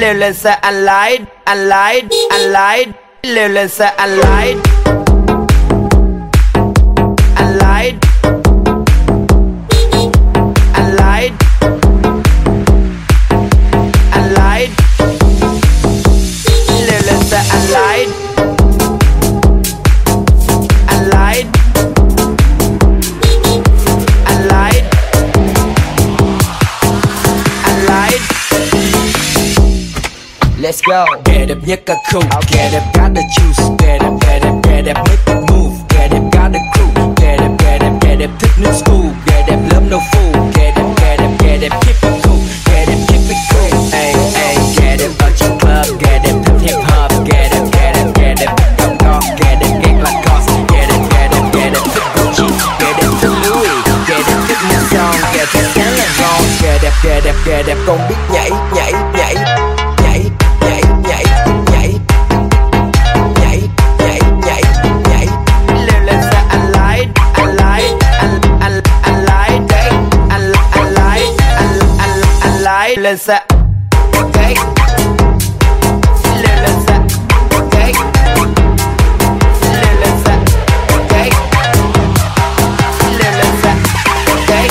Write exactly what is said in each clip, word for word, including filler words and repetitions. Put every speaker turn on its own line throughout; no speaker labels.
leo lên xe anh lái, anh lái, anh lái, leo lên xe anh lái, anh lái, anh lái, anh lái, leo lên xe anh lái, anh lái, anh lái, anh lái. Let's go. Get up, nhất cả khu. Get up, got the juice. Get up, get up, get up, make it move. Get up, got the crew. Get up, get up, get up, thích new school. Get up, love no fool. Get up, get up, get up, keep it cool. Get up, keep it cool. Ay, ay, get up, ở trong club. Get up, thích hip hop. Get up, get up, get up, come go. Get up, get like cause. Get up, get up, get up, thích Gucci. Get up, thích Louis. Get up, thích new song. Get up, get là ngon. Get up, get up, get up, con biết nhảy, nhảy, nhảy. Lên xe, ok. Leo lên xe, ok. Leo lên xe, ok. Leo lên xe, ok.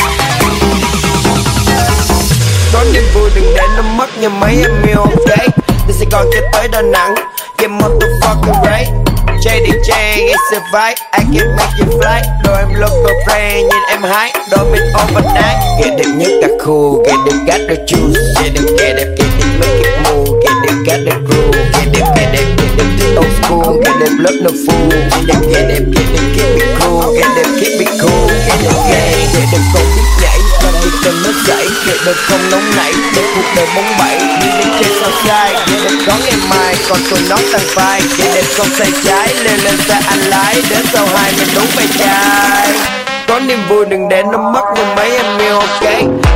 Có niềm vui đừng để nó mất như mấy em yêu, ok. Từ Sài Gòn cho tới Đà Nẵng, get motherfucking right. J D J, it's a vibe, I can make you fly. Đôi em local play, nhìn em high, đôi mình overnight. Get đẹp nhất cả khu, get đẹp got the juice. Get đẹp, get đẹp, get đẹp, make it move. Get đẹp, got the groove. Get đẹp, get đẹp, get đẹp, thích old school. Get đẹp, love no fool. Get đẹp, get đẹp, get đẹp, keep it cool. Get đẹp, keep it cool. Get đẹp, get đẹp, get đẹp, còn biết nhảy. Làm việc cần nó chảy, get đẹp không nóng nảy. Để cuộc đời bóng bẩy, đi lên trên sao sai. Get đẹp có ngày mai, còn tụi nó tăng vai. Get đẹp không sai trái. Leo lên xe anh lái, đến sau hai mình đúng vai trai. Có niềm vui đừng để nó mất như mấy em yêu, ok.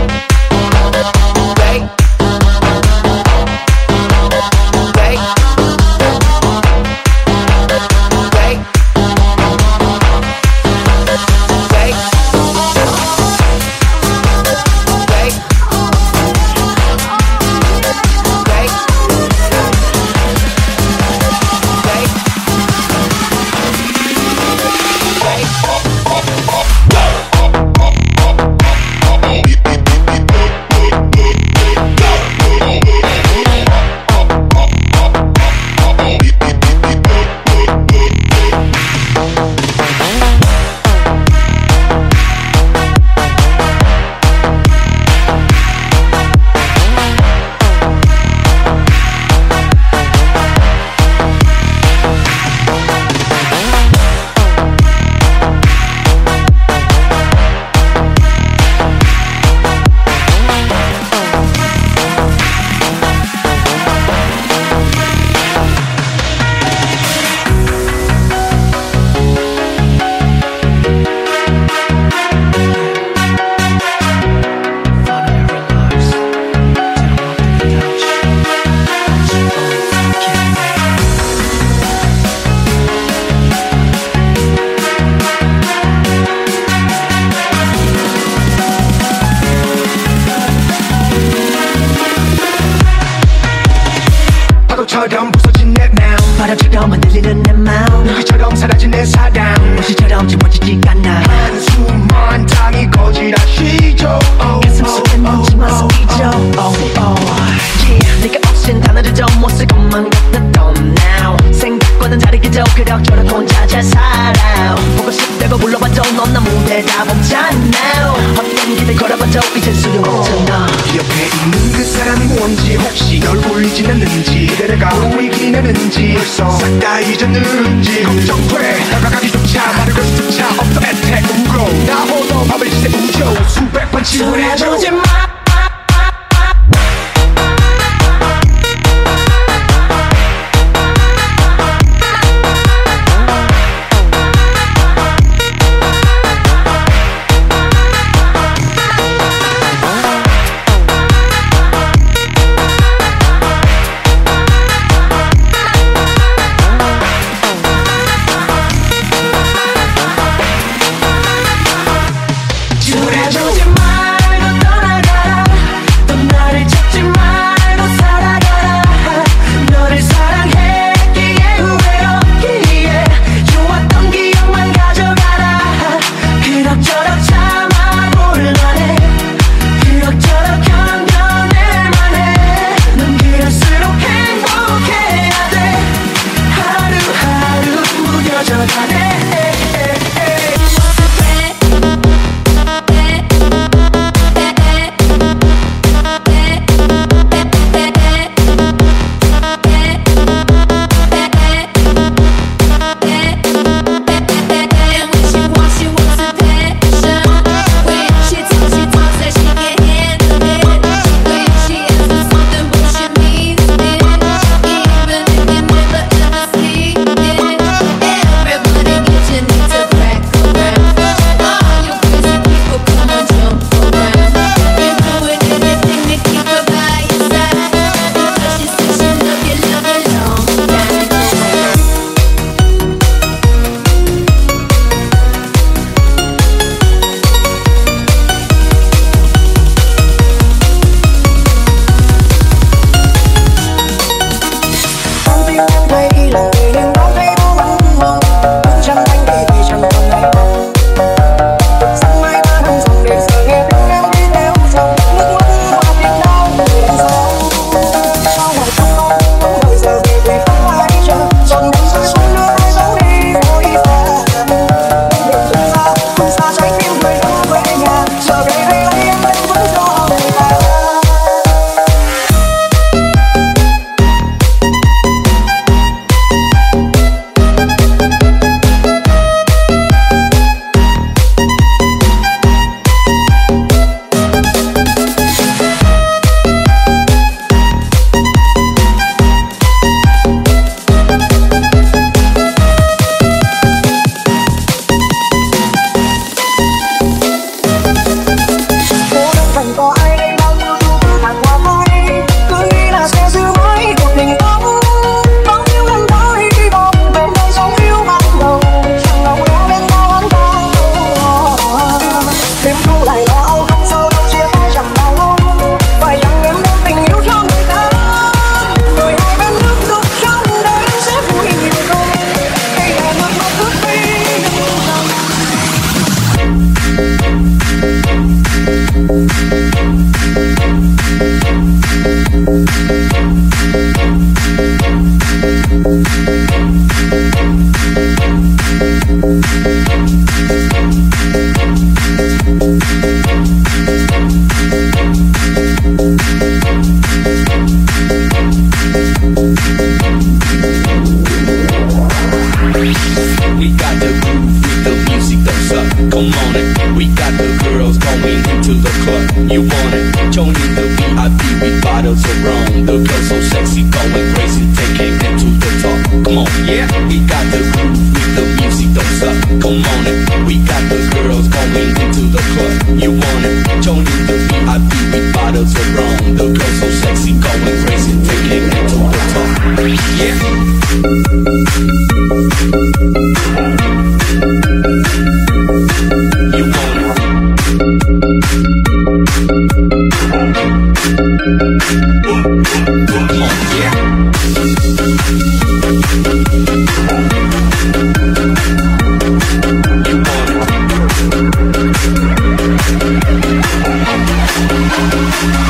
Ok. Ok.
파도처럼 부서진 내 마음 바람처럼 흔들리는 내 마음 눈빛처럼 사라진 내 사랑 멋지처럼 지워지지가 않아 한숨만 땅이 거지라시죠
가슴 속에 묻지마 속이죠 oh, oh. Yeah, 내가 없인 단어들도 못 쓸 것만 같았던 now 생각과는 다르게도 그럭저럭 혼자 잘 살아 보고 싶다고 불러봐도 넌 나 무대 다 멈잖아 어떤 길을 걸어봐도 이젠 소용없잖아
옆에 있는 그 사람이 뭔지 혹시 널 울리진 않는지 그대가 보이긴 하는지 벌써 싹 다 잊었는지 걱정돼 다가가기조차 말을 걸 수조차 없어 애택 우고 나 홀로 밤을 지새 우겨 수백 번 지원해줘
지워내주지 말고 떠나가라 em thấy lòng người nhưng đó thấy nó vẫn mong muốn chẳng anh thì thì chẳng còn ai mong sáng mai ba năm dòng để giờ nghe tiếng em đi theo dòng nước mắt hoa tình đau người đằng sau sau ngày không mong không thời giờ về về không ai chờ dòng đêm rơi xuống nước ai giấu đi vội vàng đêm dần ra phương xa trái tim người đã về nhà giờ về đây lấy em vẫn vẫn cho người ta.
We got the groove with the music that's up. Come on it. We got the girls going into the club. You want it? Join in the V I P with bottles of rum. The girls so sexy, going crazy, taking it to the top. Come on, yeah. We got the groove with the music that's up. Come on it. We got the girls going into the club. You want it? Join in the V I P with bottles of rum. The girls so sexy, going crazy, taking it to the top. Yeah. You want it? Come on, yeah. You want it?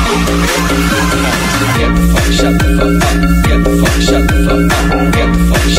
Get the fuck, shut the fuck up. Get the fuck, shut the fuck up. Get the fuck, shut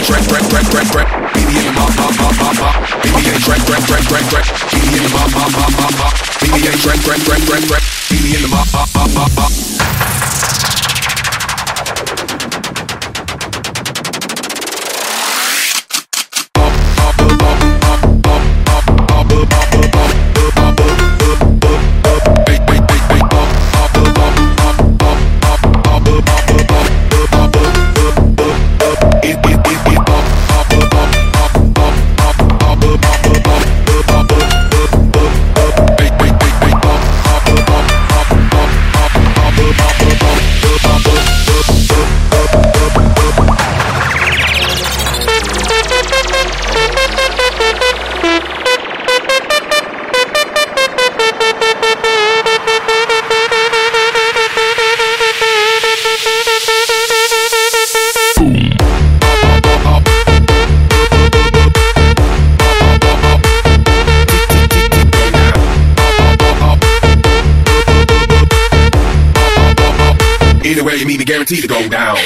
track, track, track, track, track. Meet me in the mop, mop, mop, mop, mop. Meet me in the track, track, track, track, track. Meet me in the mop, mop, mop, mop, mop. Meet me in the track, track, track, track, track. Meet me in the mop, mop, mop, mop, mop. Guaranteed to go down.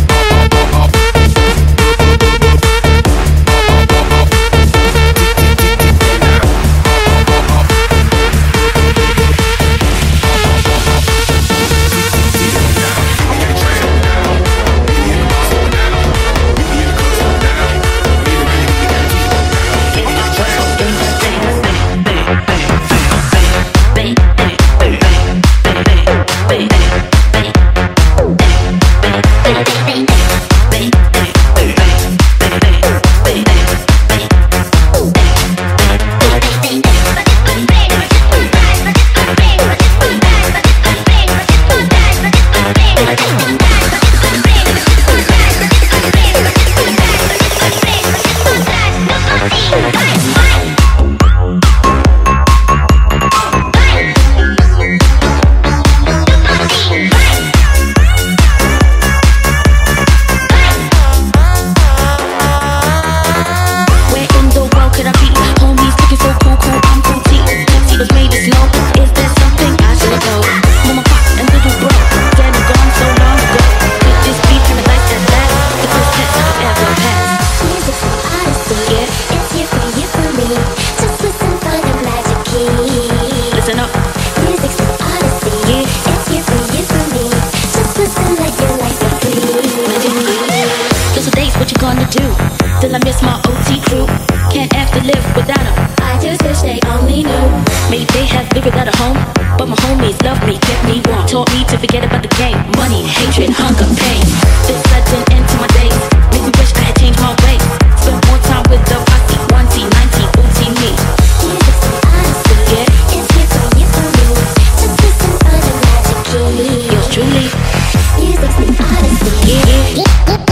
Still I miss my O T crew. Can't have to live without them. I just wish they only knew. Maybe they have lived without a home, but my homies love me, kept me warm. Taught me to forget about the game. Money, hatred, hunger, pain. This sudden end to my days makes me wish I had changed my ways. Spent more time with the posse. One T, nineteen, O T me.
Music's so honestly, yeah. It's here for you, for me. Just listen for the magic key.
Yours truly.
Music's so honestly, yeah.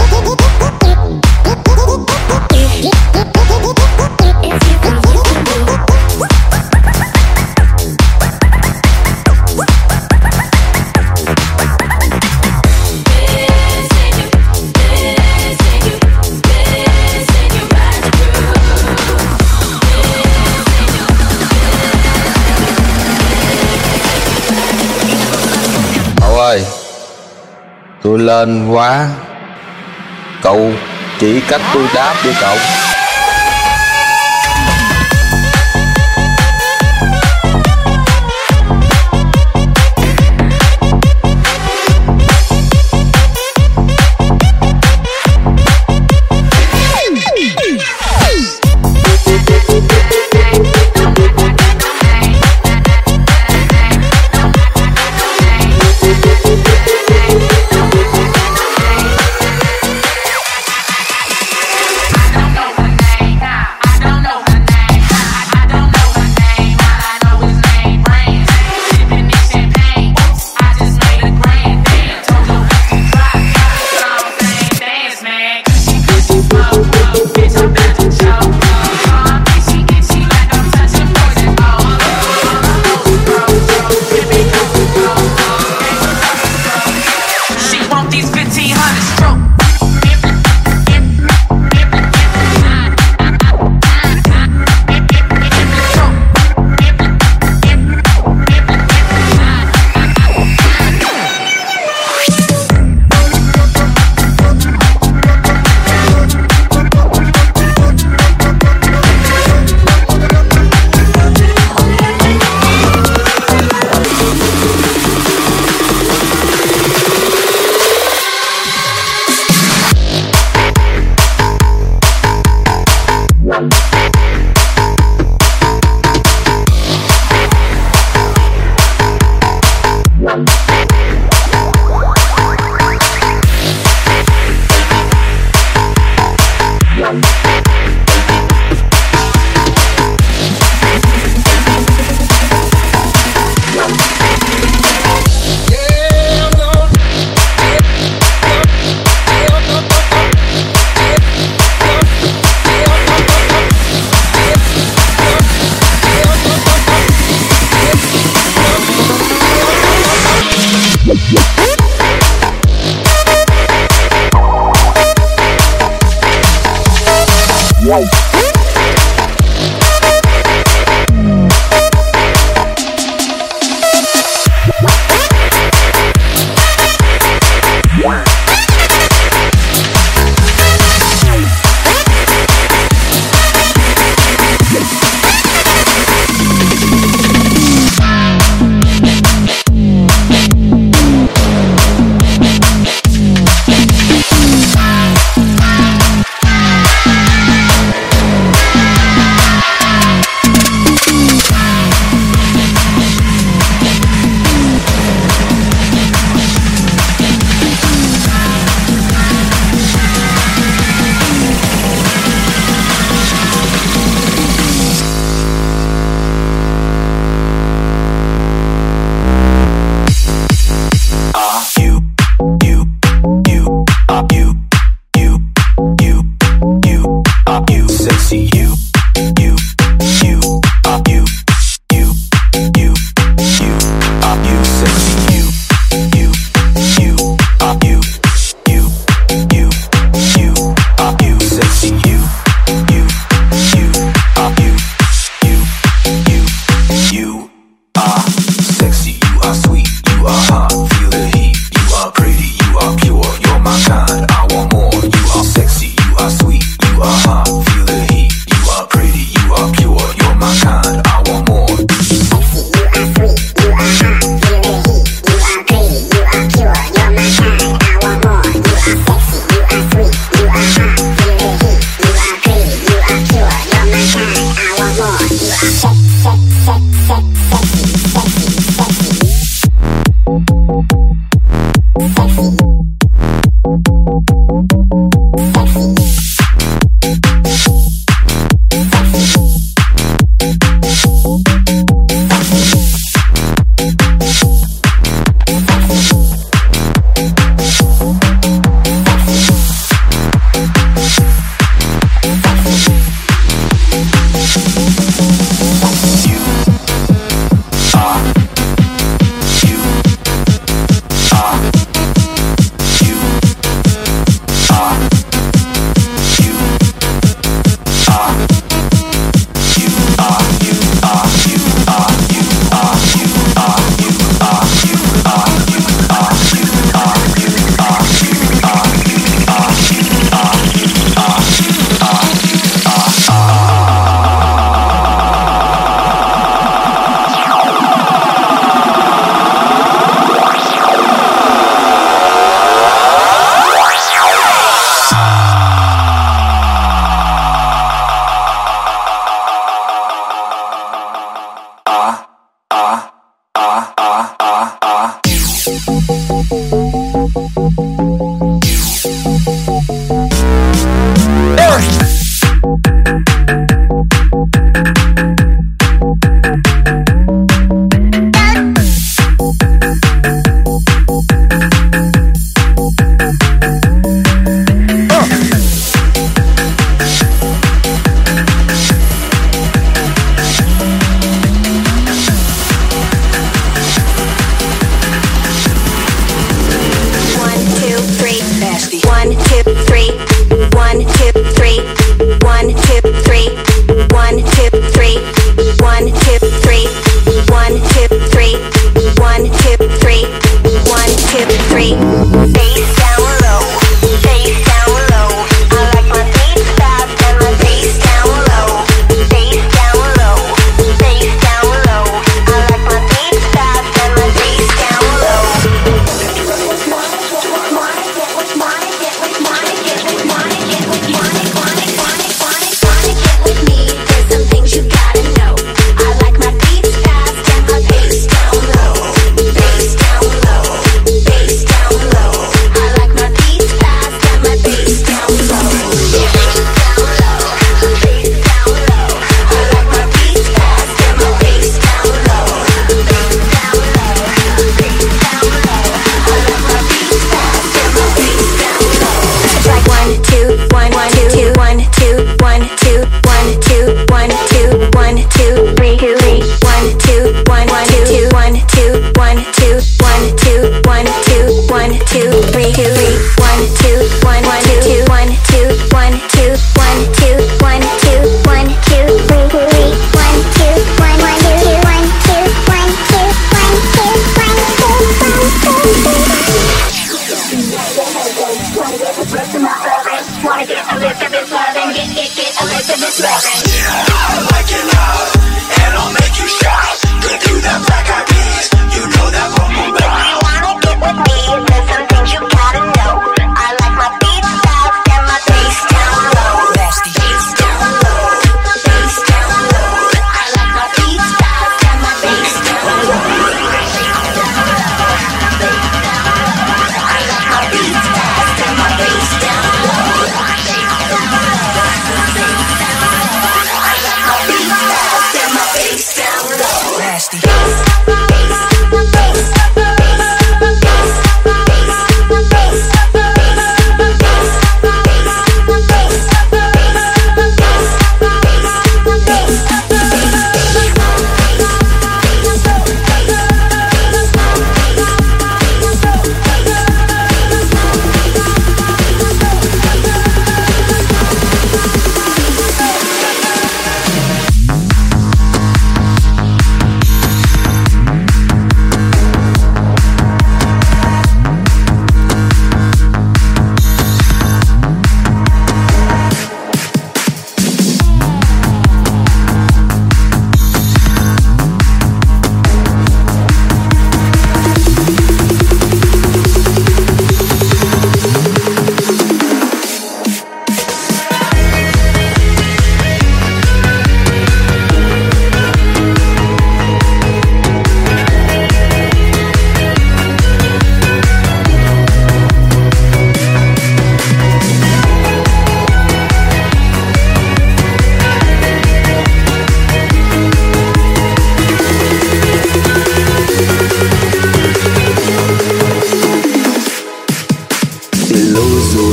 Ơi, tôi lên quá. Cậu chỉ cách tôi đáp đi cậu.
I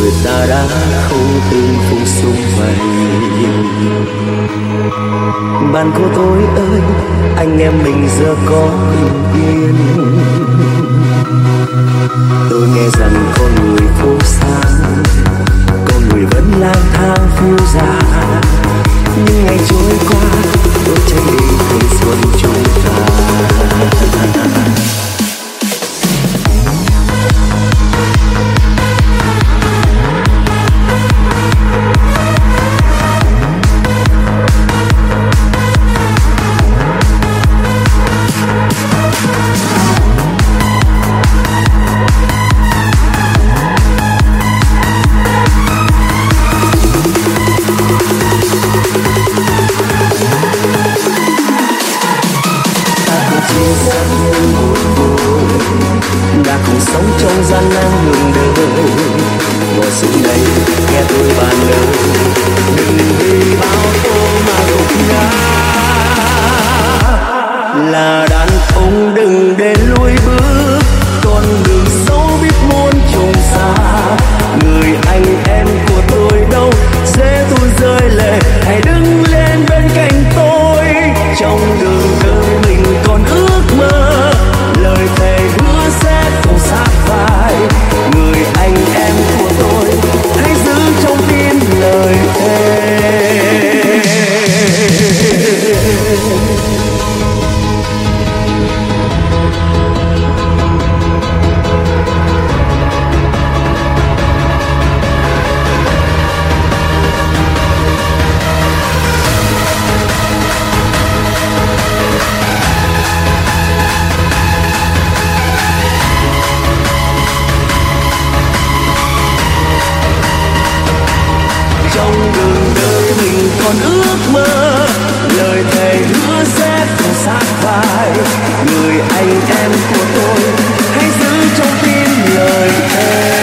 người ta đã không tương phùng xung vầy. Bạn cô tôi ơi, anh em mình giờ có bình yên. Tôi nghe rằng con người phố xa, con người vẫn lang thang phiêu dạt. Nhưng ngày trôi qua, tôi chạy đi thanh xuân chúng ta. đã cùng sống trong gian nan đường đời. Ngồi xuống đây nghe tôi bàn lời, đừng vì bao tố mà gục ngã. Là đàn ông đừng để lùi bước, con đường sâu biết muôn trùng xa. Người anh em của tôi đâu sẽ tôi rơi lệ, hãy đứng lên bên cạnh tôi. Trong đường đời mình còn ước mơ, lời thề hứa sẽ không sát phai. Người anh em của tôi hãy giữ trong tim lời thề. Trong đường đời mình còn ước mơ, lời thề hứa sẽ không sát phai. Người anh em của tôi hãy giữ trong tim lời thề.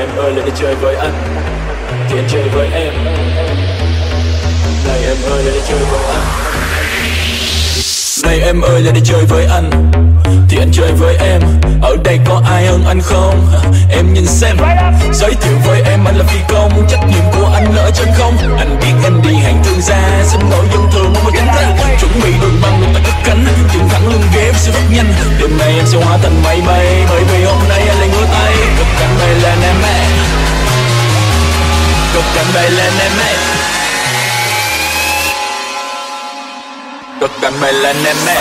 em ơi lại đi chơi với anh thì anh chơi với em. Này em ơi lại đi chơi với anh. Này em ơi lại đi chơi với anh thì anh chơi với em. Ở đây có ai hơn anh không? Em nhìn xem. Giới thiệu với em anh là phi công, trách nhiệm của anh là ở trên không. Anh biết em đi hàng thương gia, xin lỗi dân thường mà tránh ra. Chuẩn bị đường băng luôn ta cất cánh, chừng thẳng lưng ghép sẽ rất nhanh. Đêm nay em sẽ hóa thành máy bay, bởi vì hôm nay anh lại ngửa tay. Cất cánh bay lên em ơi, cất cánh bay lên em ơi, cất cánh bay lên em ơi.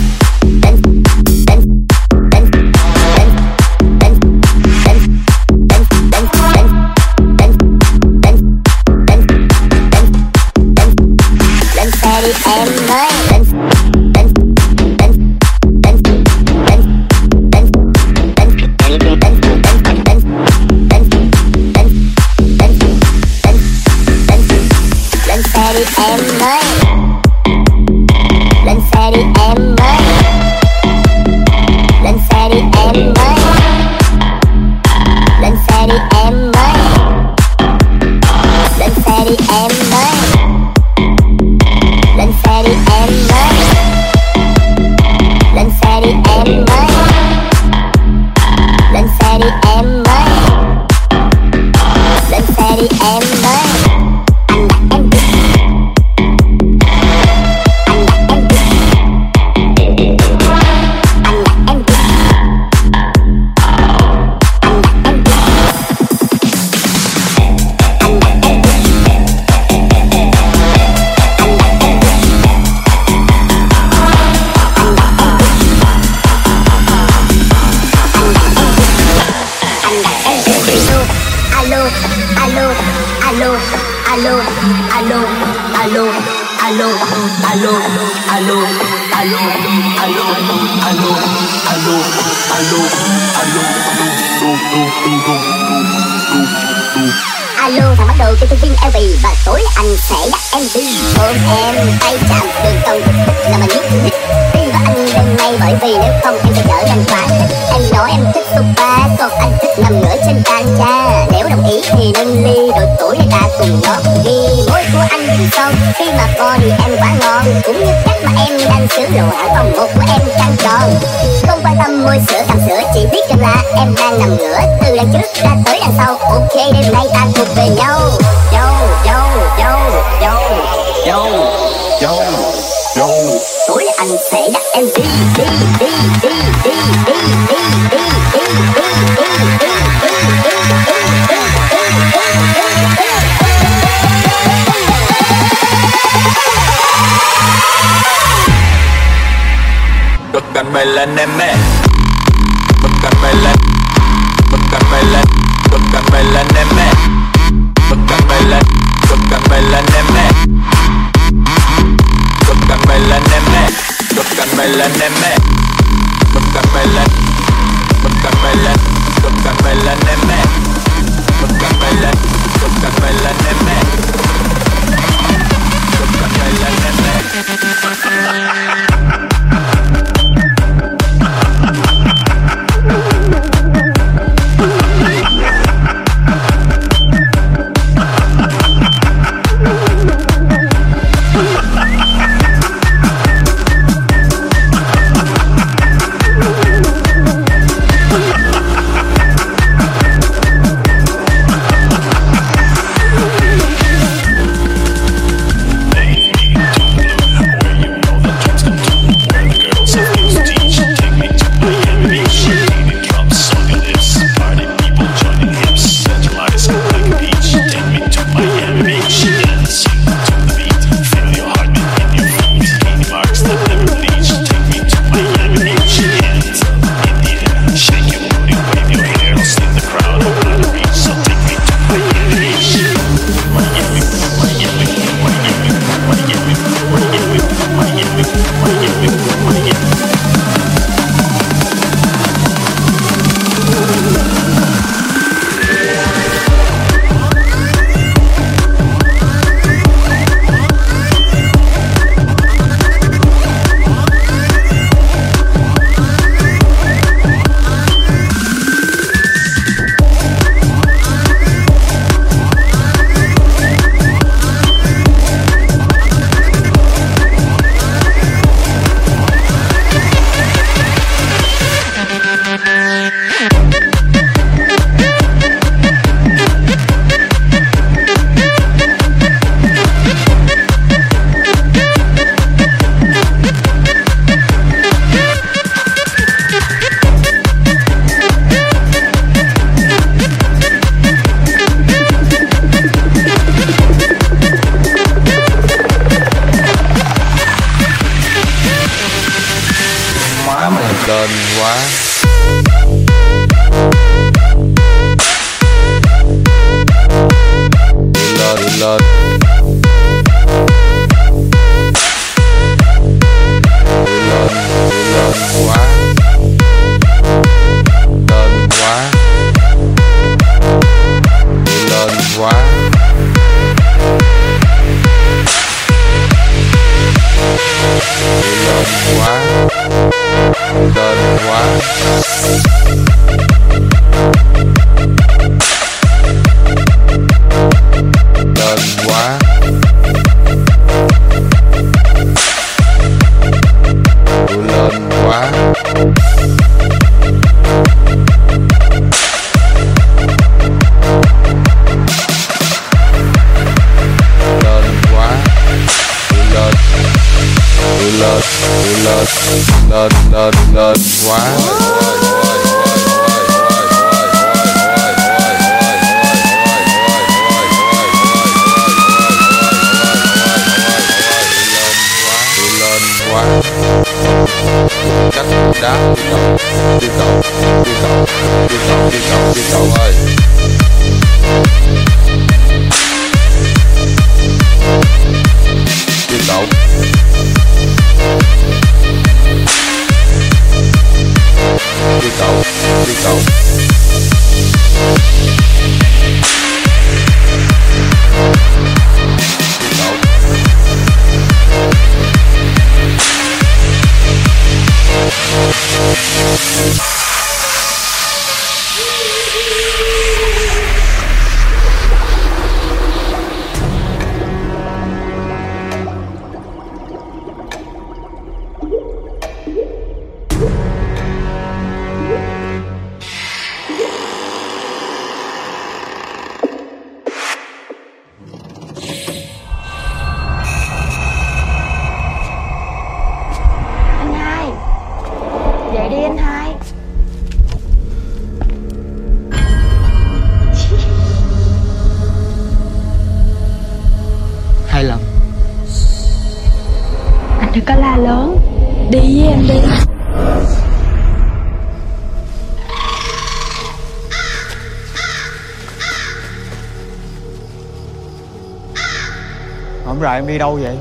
Alo, thằng bắt đầu cho tôi viên lờ vê và tối anh sẽ dắt em đi ôm em tay chạm đường tông thích là mình biết thích đi với anh đêm nay, bởi vì nếu không em sẽ trở thành quá thích. Em nói em thích sofa, còn anh thích nằm ngửa trên can cha. Nếu đồng ý thì nâng ly rồi tối nay ta cùng ngọt ghi môi của anh thì son khi mà co thì em quá ngon, cũng như cách mà em đang sửa lộ hả vòng một của em căng tròn. Không quan tâm môi sữa cằm sữa, chỉ biết rằng là em đang nằm ngửa từ đằng trước ra tới đằng sau. Ok đêm nay ta thuộc về nhau. Yo yo yo yo yo yo yo. Tối anh sẽ dắt em đi đi đi đi đi đi đi đi đi đi đi.
Cất cánh bay lên em ơi, cất cánh bay lên, cất cánh bay lên, cất cánh bay lên em ơi, cất cánh bay lên, cất cánh bay lên em ơi, cất cánh bay lên em ơi, cất cánh bay lên em ơi, cất cánh bay lên, cất cánh bay lên, cất cánh bay lên em ơi, cất cánh bay lên, cất cánh bay lên em ơi, cất cánh bay lên em ơi.
lên quá. Đi lên đi lên. Đi lên đi lên quá. Lên quá. Đi lên quá. Đi lên quá. Lên quá. Lên quá. Tôi lên quá. Lên quá. Tôi lên. Tôi lên. Tôi lên. Lên lên lên quá. Quá cắt đá đi cậu đi cậu đi cậu đi cậu đi cậu đi cậu ơi đi cậu đi cậu đi cậu
Đừng có la lớn. Đi với em đi.
Hôm rồi em đi đâu vậy?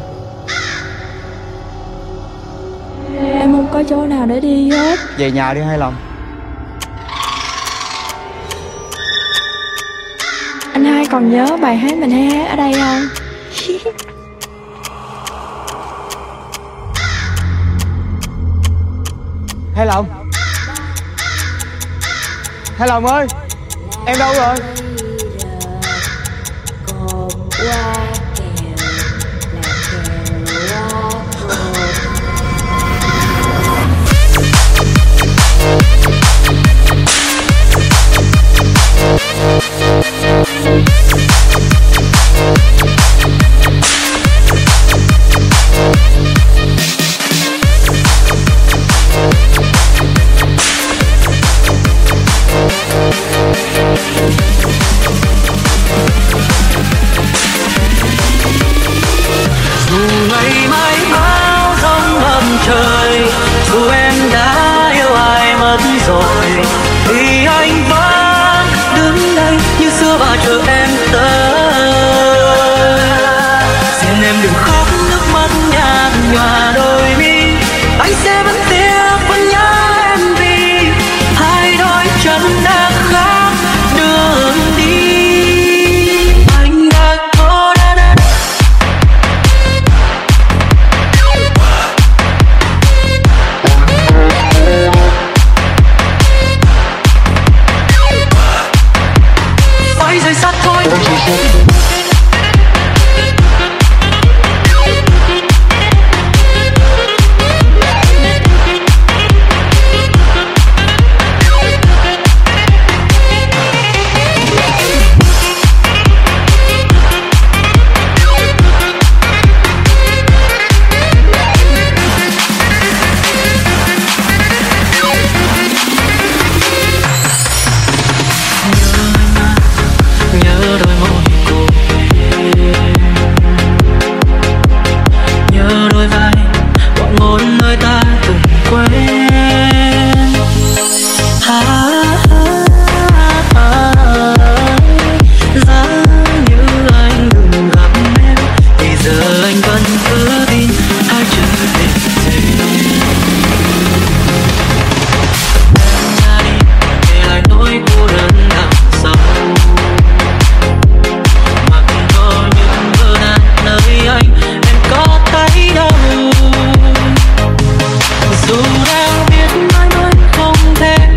Em không có chỗ nào để đi hết.
Về nhà đi Hai Lòng.
Anh Hai còn nhớ bài hát mình hay hát ở đây không?
Hai Lòng. Hai Lòng ơi, em đâu rồi?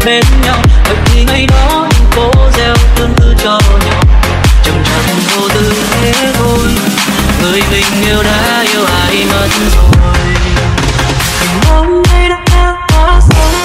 bên nhau. Vậy thì ngày đó đừng cố gieo tương tư cho nhau, chậm chậm vô tư thế thôi. Người mình yêu đã yêu ai mất rồi. Hôm nay đã quá sớm.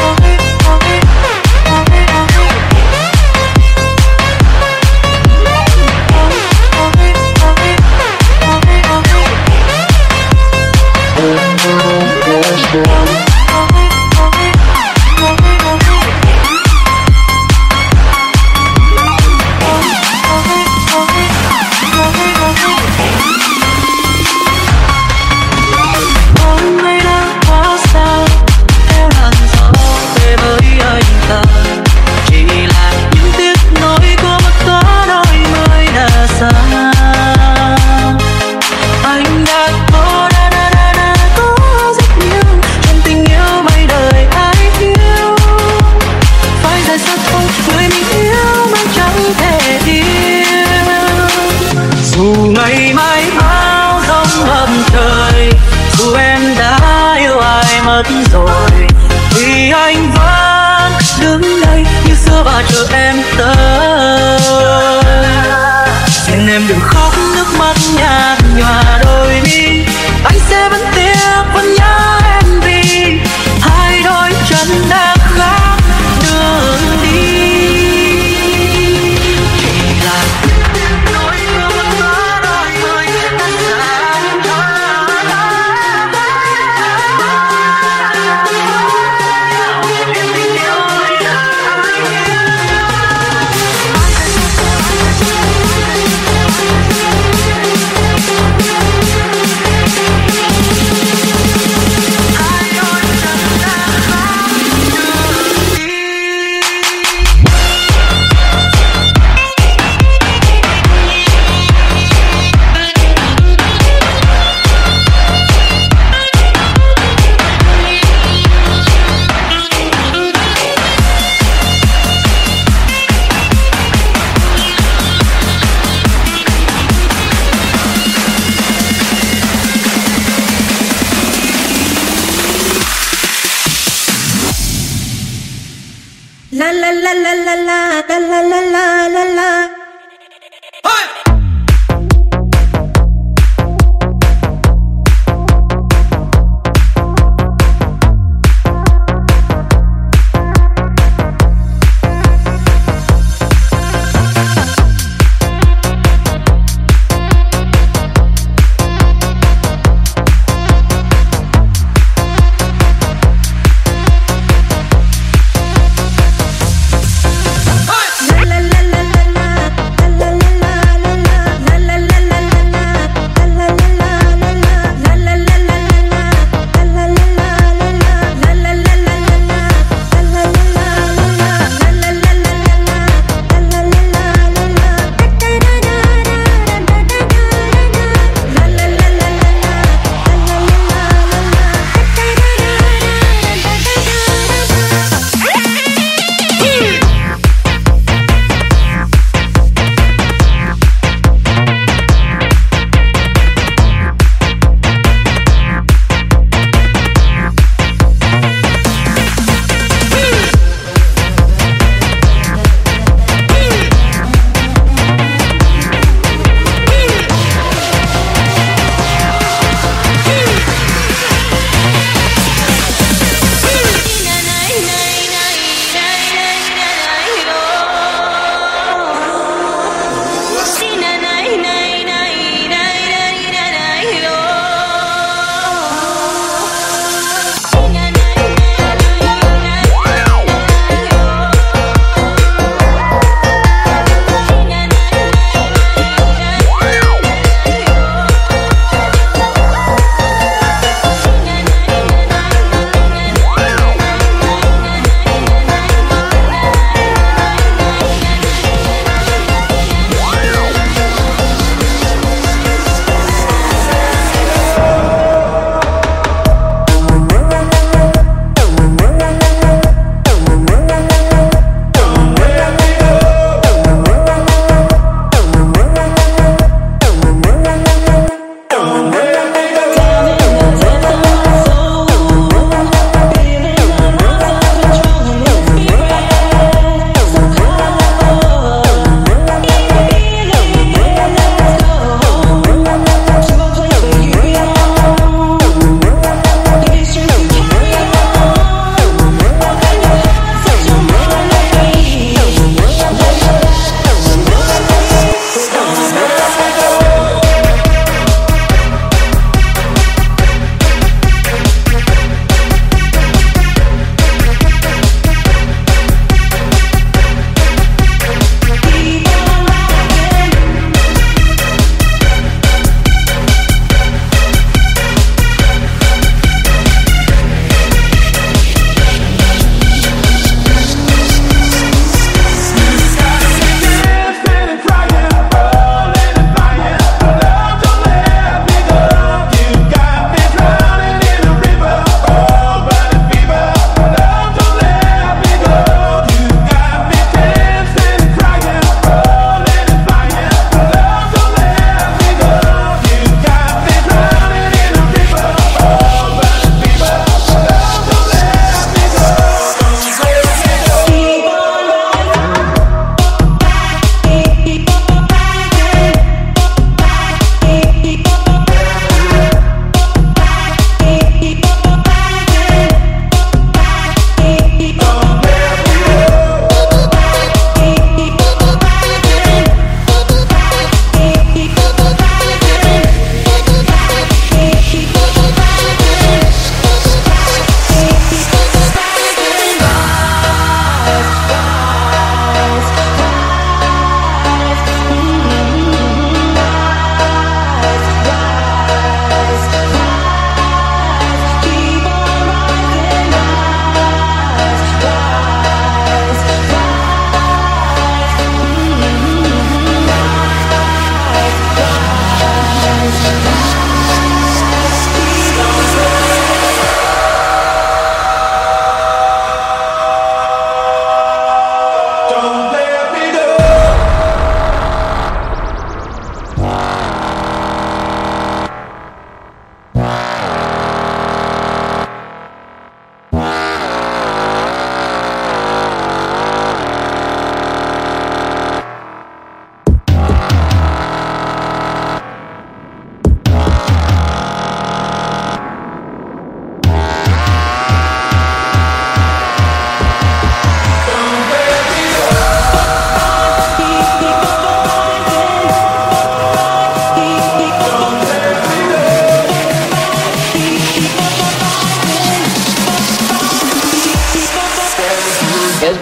Rồi thì anh vẫn đứng đây như xưa và chờ em tới. Xin em đừng khóc nước mắt nhạt nhòa đôi mi, anh sẽ vẫn tiếc vẫn nhớ em vì hai đôi chân đã khác đường đi. Chỉ là nỗi yêu vẫn có đôi người đã xa thôi. La la la la la la la la la la la. La la la la la la.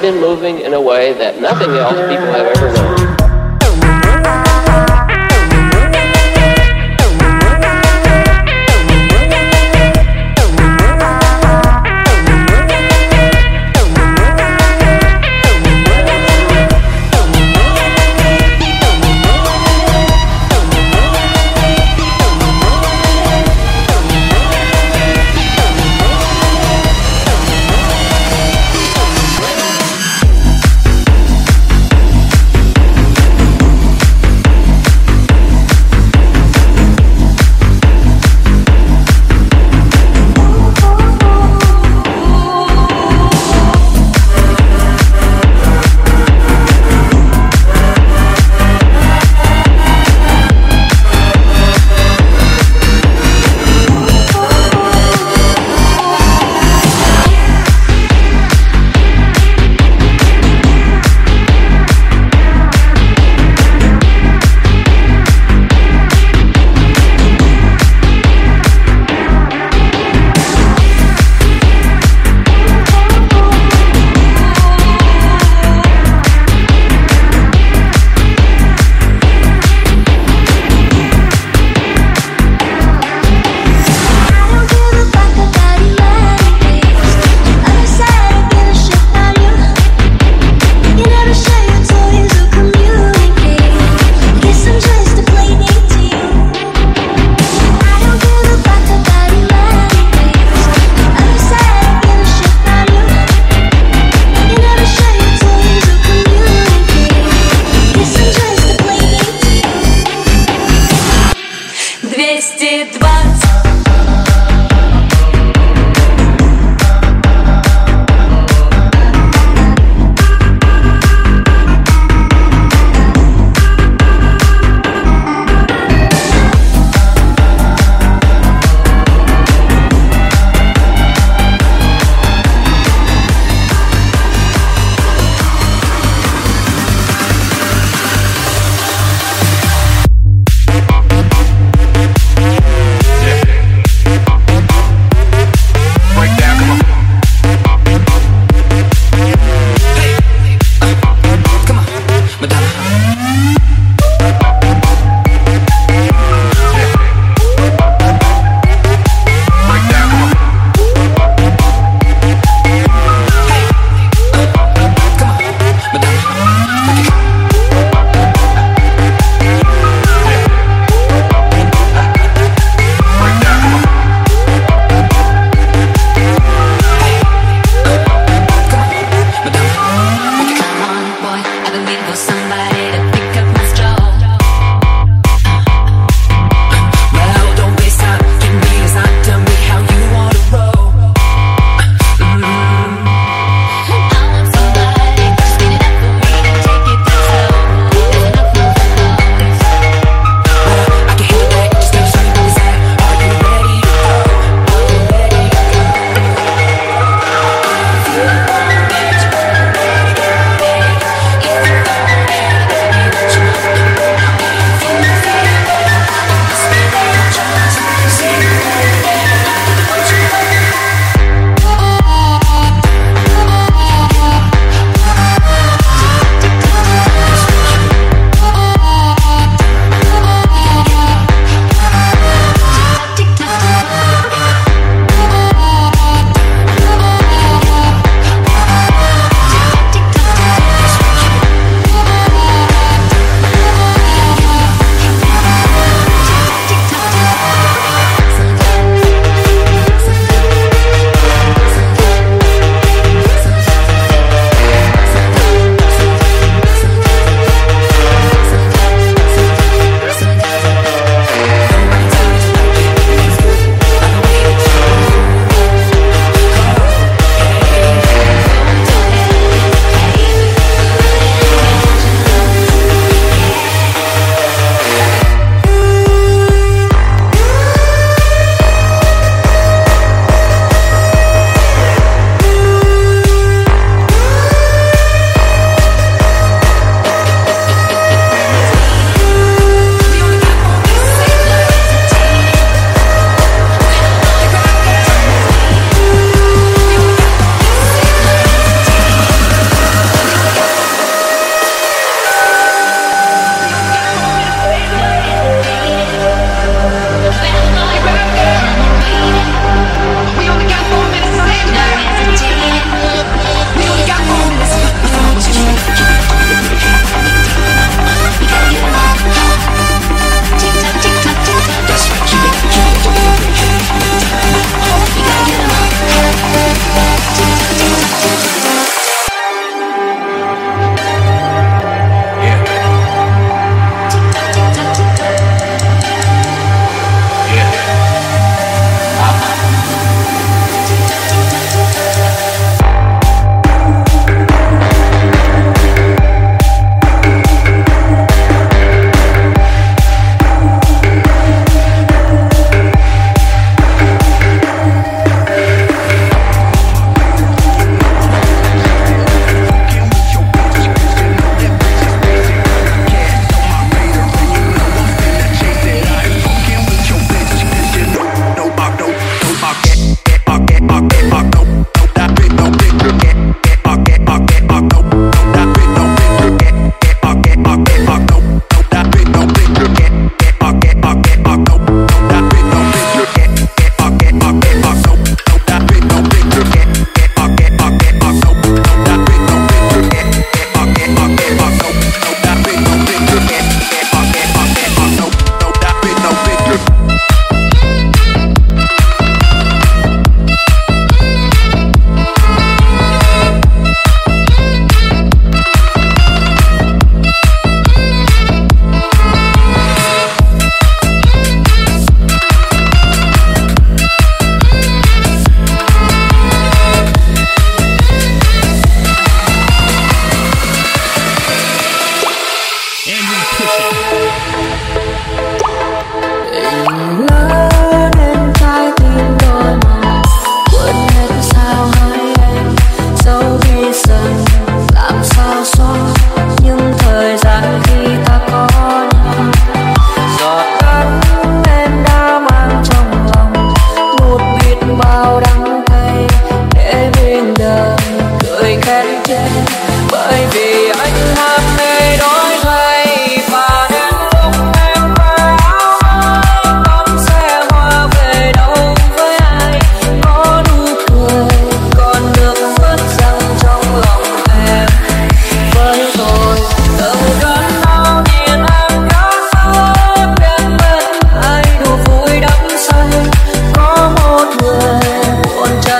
been moving in a way that nothing else people have ever known.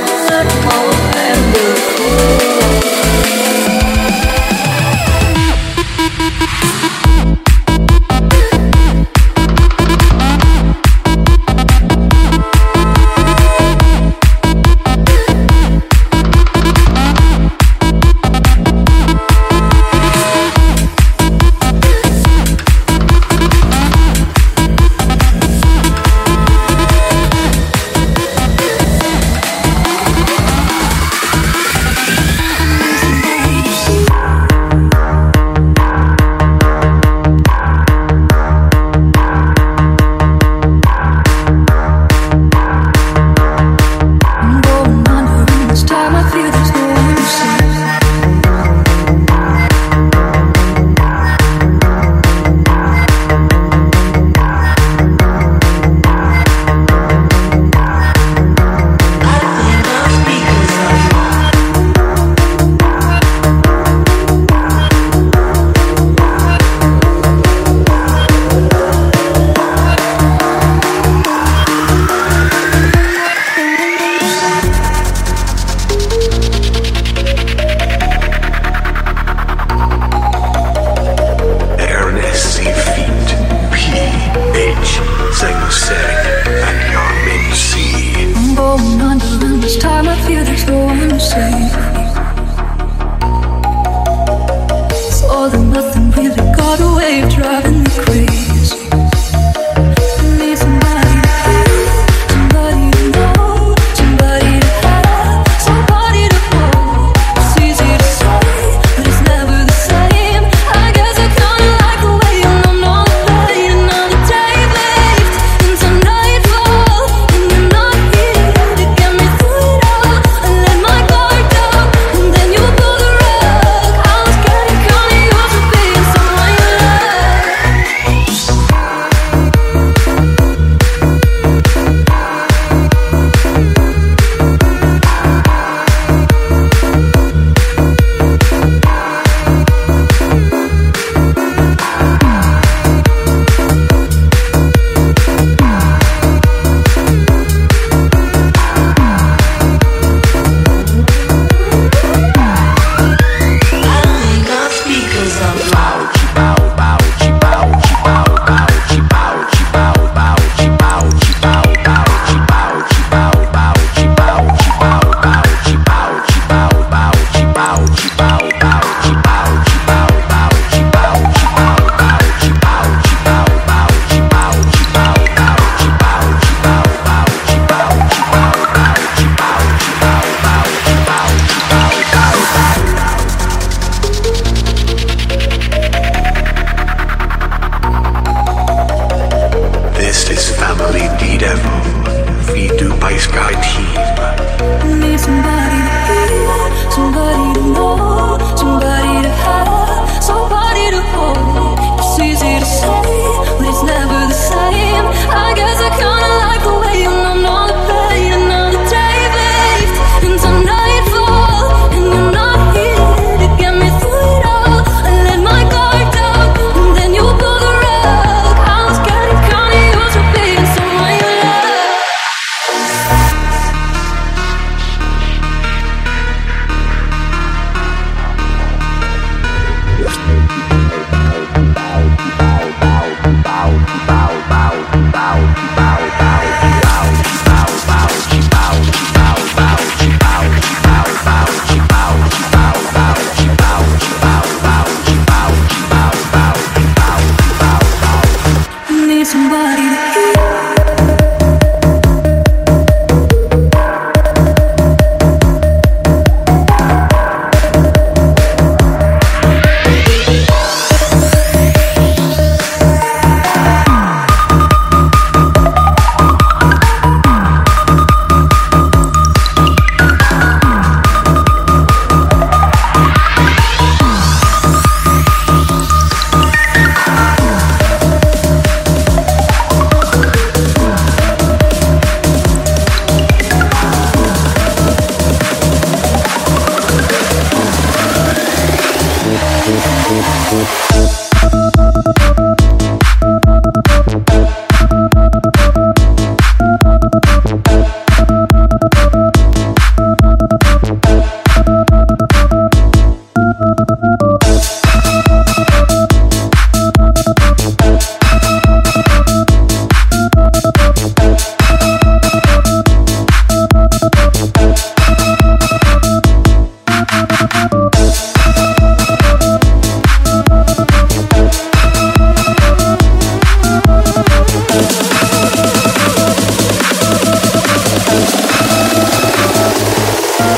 rất mong em đừng khổ.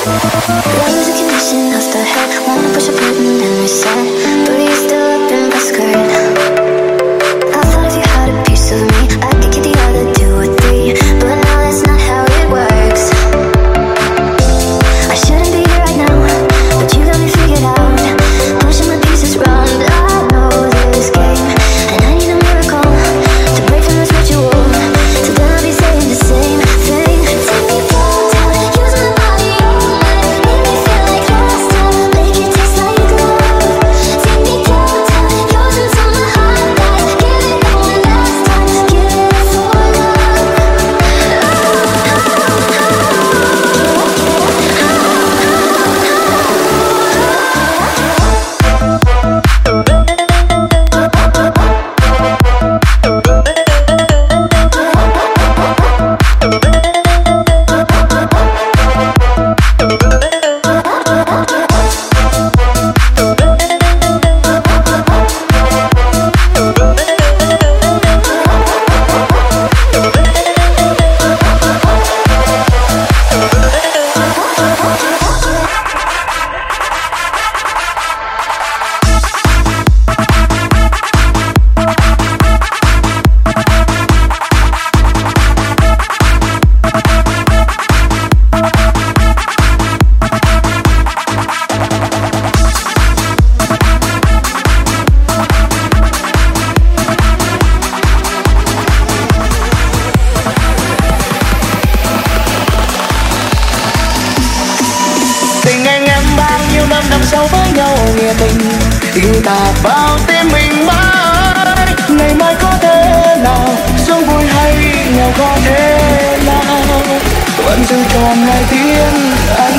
Lose the condition of the head. Wanna push a button and reset, but you're still up in my skirt. I thought if you had a piece of me, I could get the other two or three, but now that's not how it works. I shouldn't be here right now, but you got me figured out. Pushing my pieces round, I know this game, and I need a miracle to break from this ritual. So then I'll be saying the same thing. Take me downtown, use my body all night, make me feel like last time, make it taste like love. Take me downtown, yours is on my highlight, give it one last time, give it for love.
Tình anh em bao nhiêu năm đắm sâu với nhau nghĩa tình, tình ta vào tim mình mãi. Ngày mai có thế nào, sướng vui hay nghèo có thế nào, vẫn giữ tròn ngày thiên anh